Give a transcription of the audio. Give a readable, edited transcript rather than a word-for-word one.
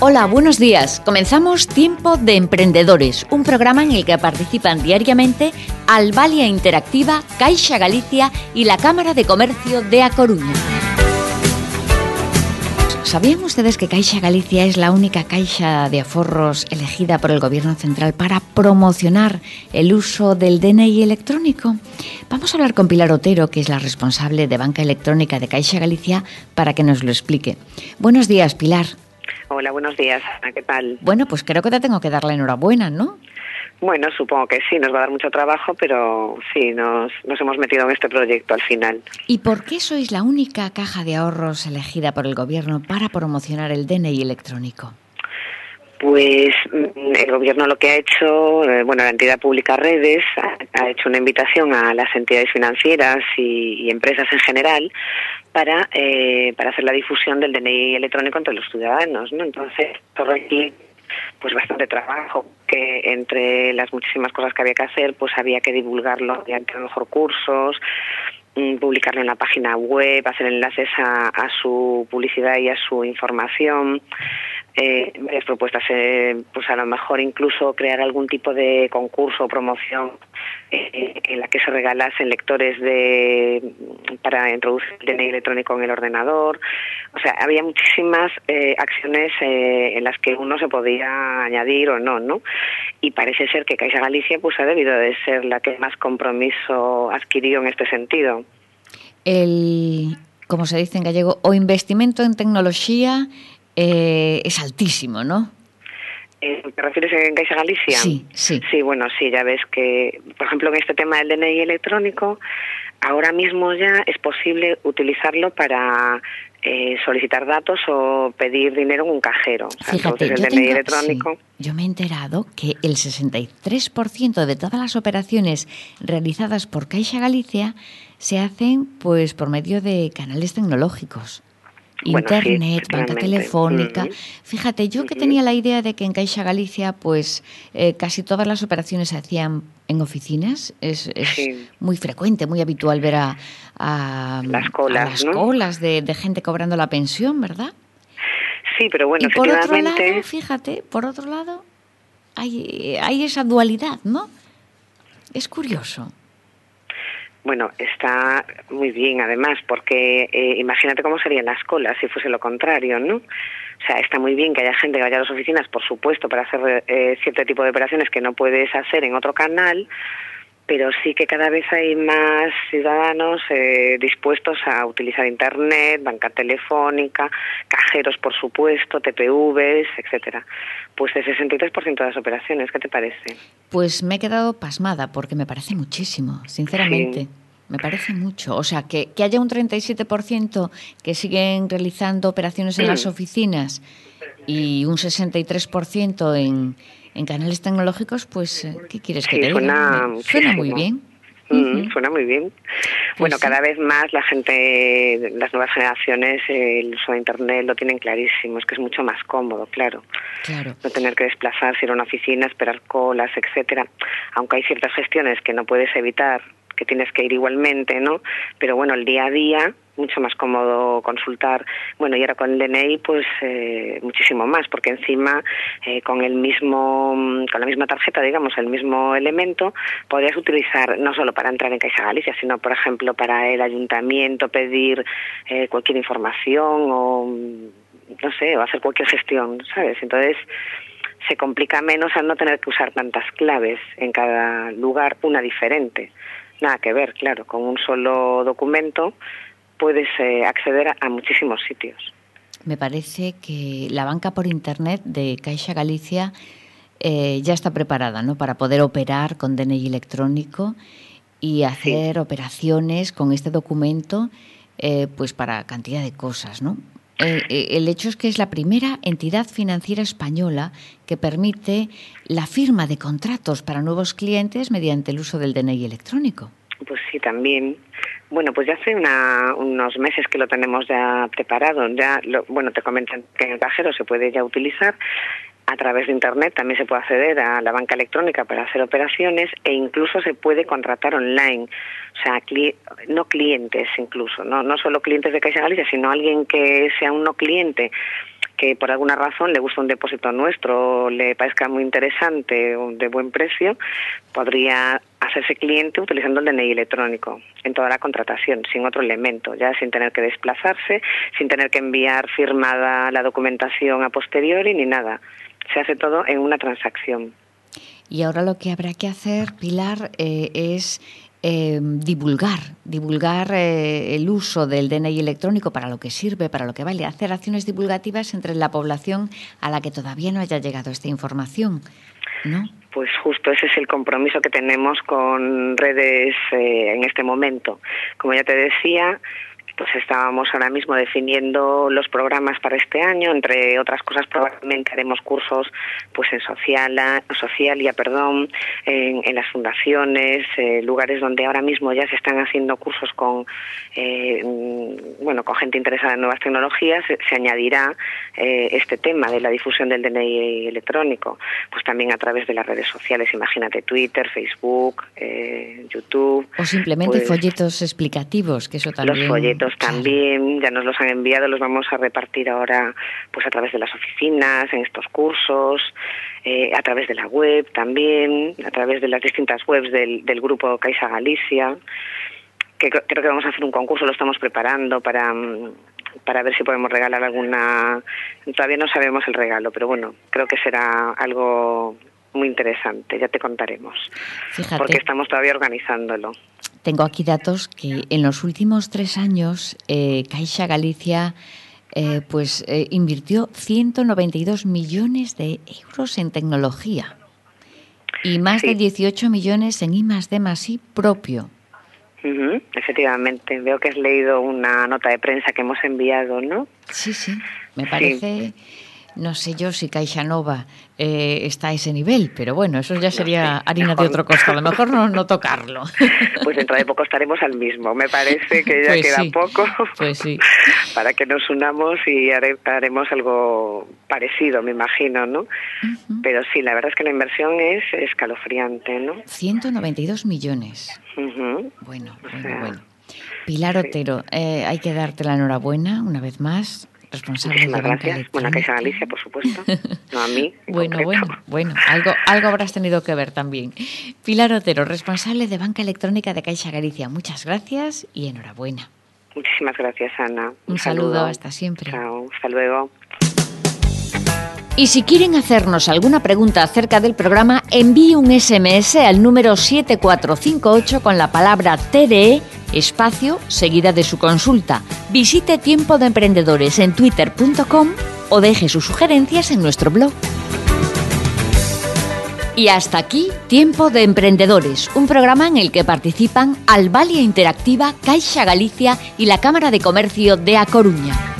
Hola, buenos días. Comenzamos Tiempo de Emprendedores, un programa en el que participan diariamente Albalia Interactiva, Caixa Galicia y la Cámara de Comercio de A Coruña. ¿Sabían ustedes que Caixa Galicia es la única caixa de aforros elegida por el Gobierno Central para promocionar el uso del DNI electrónico? Vamos a hablar con Pilar Otero, que es la responsable de Banca Electrónica de Caixa Galicia, para que nos lo explique. Buenos días, Pilar. Hola, buenos días. ¿Qué tal? Bueno, pues creo que te tengo que dar la enhorabuena, ¿no? Bueno, supongo que sí, nos va a dar mucho trabajo, pero sí, nos hemos metido en este proyecto al final. ¿Y por qué sois la única caja de ahorros elegida por el Gobierno para promocionar el DNI electrónico? Pues el Gobierno lo que ha hecho, la entidad pública Redes ha hecho una invitación a las entidades financieras y empresas en general para hacer la difusión del DNI electrónico entre los ciudadanos, ¿no? Entonces, todo aquí pues bastante trabajo, que entre las muchísimas cosas que había que hacer, pues había que divulgarlo mediante a lo mejor cursos, publicarlo en la página web, hacer enlaces a su publicidad y a su información, varias propuestas, pues a lo mejor incluso crear algún tipo de concurso o promoción en la que se regalasen lectores para introducir el DNI electrónico en el ordenador. O sea, había muchísimas acciones en las que uno se podía añadir o no, ¿no? Y parece ser que Caixa Galicia pues ha debido de ser la que más compromiso adquirió en este sentido. Como se dice en gallego, o investimento en tecnoloxía es altísimo, ¿no? ¿Te refieres en Caixa Galicia? Sí, sí. Sí, bueno, sí, ya ves que, por ejemplo, en este tema del DNI electrónico, ahora mismo ya es posible utilizarlo para solicitar datos o pedir dinero en un cajero. O sea, Fíjate, entonces el DNI electrónico... Sí, yo me he enterado que el 63% de todas las operaciones realizadas por Caixa Galicia se hacen pues por medio de canales tecnológicos. Internet, sí, banca telefónica. Fíjate, yo que tenía la idea de que en Caixa Galicia pues casi todas las operaciones se hacían en oficinas. Es sí, muy frecuente, muy habitual ver a las colas, colas de gente cobrando la pensión, ¿verdad? Sí, pero bueno, y por otro lado, fíjate, por otro lado hay esa dualidad, ¿no? Es curioso. Bueno, está muy bien además, porque imagínate cómo serían las colas si fuese lo contrario, ¿no? O sea, está muy bien que haya gente que vaya a las oficinas, por supuesto, para hacer cierto tipo de operaciones que no puedes hacer en otro canal, pero sí que cada vez hay más ciudadanos dispuestos a utilizar Internet, banca telefónica, cajeros, por supuesto, TPVs, etcétera. Pues el 63% de las operaciones, ¿qué te parece? Pues me he quedado pasmada porque me parece muchísimo, sinceramente. Sí. Me parece mucho. O sea, que haya un 37% que siguen realizando operaciones en las oficinas y un 63% en canales tecnológicos, pues, ¿qué quieres que te diga? Suena muy bien. Suena muy bien. Pues bueno, cada vez más la gente, las nuevas generaciones, el uso de Internet lo tienen clarísimo. Es que es mucho más cómodo, claro. No tener que desplazarse, ir a una oficina, esperar colas, etcétera. Aunque hay ciertas gestiones que no puedes evitar, que tienes que ir igualmente, ¿no? Pero bueno, el día a día, mucho más cómodo consultar. Bueno, y ahora con el DNI, pues muchísimo más, porque encima con la misma tarjeta, digamos, el mismo elemento, podrías utilizar no solo para entrar en Caixa Galicia, sino, por ejemplo, para el ayuntamiento pedir cualquier información o, no sé, o hacer cualquier gestión, ¿sabes? Entonces se complica menos al no tener que usar tantas claves en cada lugar, una diferente. Nada que ver, claro, con un solo documento puedes acceder a muchísimos sitios. Me parece que la banca por Internet de Caixa Galicia ya está preparada, ¿no?, para poder operar con DNI electrónico y hacer operaciones con este documento, pues para cantidad de cosas, ¿no? El hecho es que es la primera entidad financiera española que permite la firma de contratos para nuevos clientes mediante el uso del DNI electrónico. Pues sí, también. Bueno, pues ya hace unos meses que lo tenemos ya preparado. Te comentan que en el cajero se puede ya utilizar. A través de Internet también se puede acceder a la banca electrónica para hacer operaciones e incluso se puede contratar online. O sea, no clientes incluso, no solo clientes de Caixa Galicia, sino alguien que sea un no cliente que por alguna razón le gusta un depósito nuestro, le parezca muy interesante o de buen precio, podría hacerse cliente utilizando el DNI electrónico en toda la contratación, sin otro elemento, ya sin tener que desplazarse, sin tener que enviar firmada la documentación a posteriori ni nada. Se hace todo en una transacción. Y ahora lo que habrá que hacer, Pilar, es divulgar el uso del DNI electrónico, para lo que sirve, para lo que vale, hacer acciones divulgativas entre la población a la que todavía no haya llegado esta información, ¿no? Pues justo ese es el compromiso que tenemos con redes en este momento. Como ya te decía, pues estábamos ahora mismo definiendo los programas para este año. Entre otras cosas, probablemente haremos cursos pues en Socialia, en las fundaciones, lugares donde ahora mismo ya se están haciendo cursos con gente interesada en nuevas tecnologías. Se añadirá este tema de la difusión del DNI electrónico, pues también a través de las redes sociales, imagínate Twitter, Facebook, YouTube. O simplemente pues, folletos explicativos, que eso también... Los folletos también, ya nos los han enviado, los vamos a repartir ahora pues a través de las oficinas, en estos cursos, a través de la web también, a través de las distintas webs del grupo Caixa Galicia, que creo que vamos a hacer un concurso, lo estamos preparando para ver si podemos regalar alguna. Todavía no sabemos el regalo, pero bueno, creo que será algo muy interesante, ya te contaremos. Fíjate, porque estamos todavía organizándolo. Tengo aquí datos que en los últimos 3 años Caixa Galicia invirtió 192 millones de euros en tecnología y más de 18 millones en I+D+I propio. Efectivamente, veo que has leído una nota de prensa que hemos enviado, ¿no? Sí, me parece... No sé yo si CaixaNova está a ese nivel, pero bueno, eso ya sería harina de otro costal. A lo mejor no tocarlo. Pues dentro de poco estaremos al mismo. Me parece que ya queda poco para que nos unamos y haremos algo parecido, me imagino, ¿no? Uh-huh. Pero sí, la verdad es que la inversión es escalofriante, ¿no? 192 millones. Uh-huh. Bueno. Pilar Otero, hay que darte la enhorabuena una vez más. Responsable de Banca Electrónica. Bueno, Caixa Galicia, por supuesto, no a mí. Bueno, algo habrás tenido que ver también. Pilar Otero, responsable de Banca Electrónica de Caixa Galicia. Muchas gracias y enhorabuena. Muchísimas gracias, Ana. Un saludo, hasta siempre. Chao, hasta luego. Y si quieren hacernos alguna pregunta acerca del programa, envíe un SMS al número 7458 con la palabra TDE, espacio, seguida de su consulta. Visite Tiempo de Emprendedores en twitter.com o deje sus sugerencias en nuestro blog. Y hasta aquí Tiempo de Emprendedores, un programa en el que participan Albalia Interactiva, Caixa Galicia y la Cámara de Comercio de A Coruña.